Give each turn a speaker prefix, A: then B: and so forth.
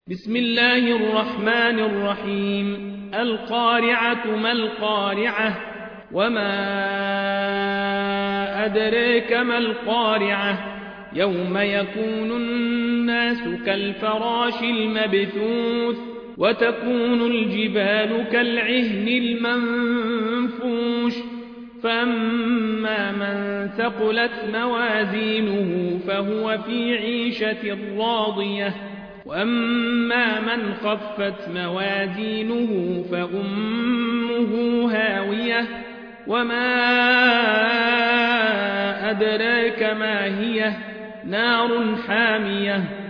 A: بسم الله الرحمن الرحيم. القارعة ما القارعة وما أدريك ما القارعة يوم يكون الناس كالفراش المبثوث وتكون الجبال كالعهن المنفوش فأما من ثقلت موازينه فهو في عيشة راضية وأما من خفت موازينه فأمه هاوية وما أدراك ما هي نار حامية